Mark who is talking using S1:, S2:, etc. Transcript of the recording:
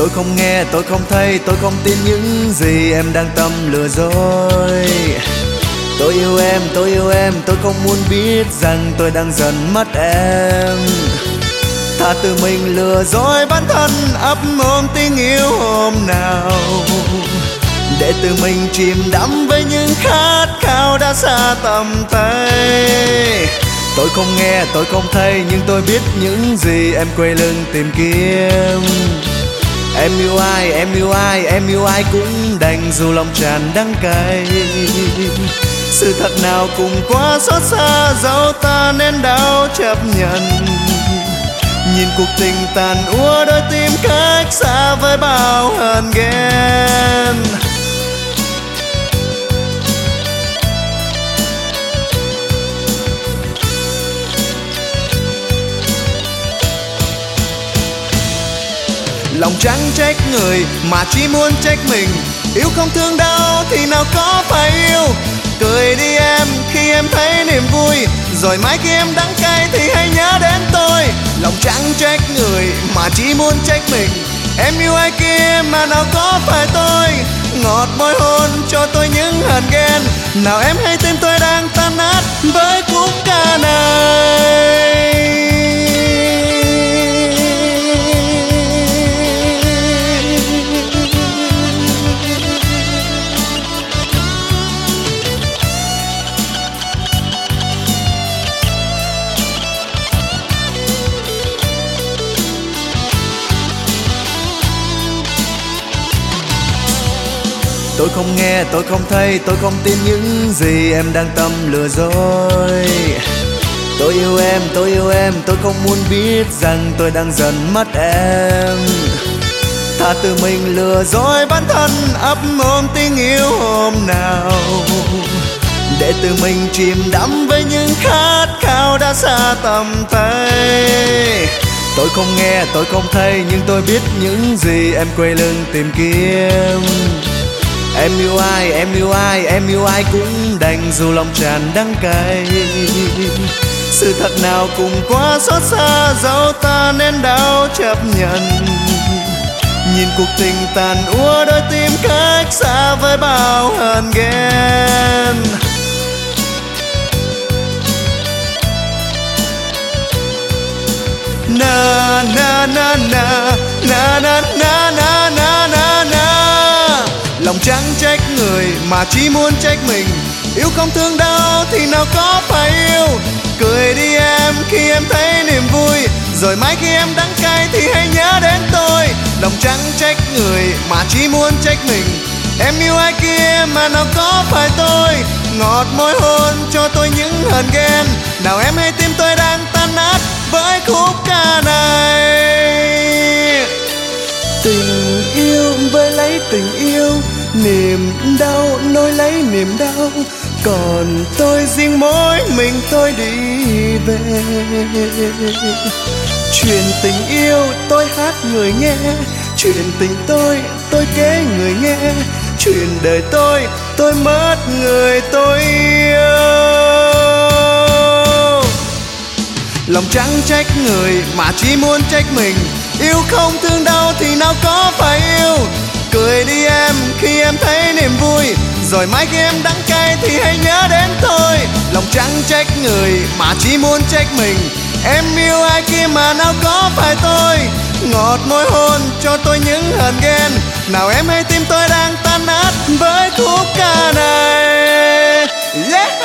S1: Tôi không nghe, tôi không thấy, tôi không tin những gì em đang tâm lừa dối. Tôi yêu em, tôi yêu em, tôi không muốn biết rằng tôi đang dần mất em. Thà tự mình lừa dối bản thân, ấp ôm tình yêu hôm nào, để tự mình chìm đắm với những khát khao đã xa tầm tay. Tôi không nghe, tôi không thấy, nhưng tôi biết những gì em quay lưng tìm kiếm. Em yêu ai, em yêu ai, em yêu ai cũng đành dù lòng tràn đắng cay. Sự thật nào cũng quá xót xa, dẫu ta nên đau chấp nhận. Nhìn cuộc tình tàn úa đôi tim cách xa với bao hờn ghen. Lòng chẳng trách người mà chỉ muốn trách mình. Yêu không thương đau thì nào có phải yêu. Cười đi em khi em thấy niềm vui, rồi mãi khi em đắng cay thì hãy nhớ đến tôi. Lòng chẳng trách người mà chỉ muốn trách mình. Em yêu ai kia mà nào có phải tôi. Ngọt môi hôn cho tôi những hờn ghen. Nào em hay tin tôi đang tan nát với khúc ca này. Tôi không nghe, tôi không thấy, tôi không tin những gì em đang tâm lừa dối. Tôi yêu em, tôi yêu em, tôi không muốn biết rằng tôi đang dần mất em. Thà tự mình lừa dối bản thân, ấp ôm tình yêu hôm nào, để tự mình chìm đắm với những khát khao đã xa tầm tay. Tôi không nghe, tôi không thấy, nhưng tôi biết những gì em quay lưng tìm kiếm. Em yêu ai, em yêu ai, em yêu ai cũng đành dù lòng tràn đắng cay. Sự thật nào cũng quá xót xa, dẫu ta nên đau chấp nhận. Nhìn cuộc tình tàn úa đôi tim cách xa với bao hờn ghen. Na na na na na na na na na na na. Lòng chẳng trách người mà chỉ muốn trách mình. Yêu không thương đau thì nào có phải yêu. Cười đi em khi em thấy niềm vui, rồi mãi khi em đắng cay thì hãy nhớ đến tôi. Lòng chẳng trách người mà chỉ muốn trách mình. Em yêu ai kia mà nào có phải tôi. Ngọt môi hôn cho tôi những hờn ghen. Nào em hay tim tôi đang tan nát với khúc ca này. Tình yêu với lấy tình yêu, niềm đau nối lấy niềm đau. Còn tôi riêng mỗi mình tôi đi về. Chuyện tình yêu tôi hát người nghe, chuyện tình tôi kể người nghe. Chuyện đời tôi mất người tôi yêu. Lòng chẳng trách người mà chỉ muốn trách mình. Yêu không thương đau thì nào có phải yêu. Cười đi em khi em thấy niềm vui, rồi mãi khi em đắng cay thì hãy nhớ đến tôi. Lòng chẳng trách người mà chỉ muốn trách mình. Em yêu ai kia mà nào có phải tôi. Ngọt môi hôn cho tôi những hờn ghen. Nào em hay tim tôi đang tan nát với khúc ca này. Yeah.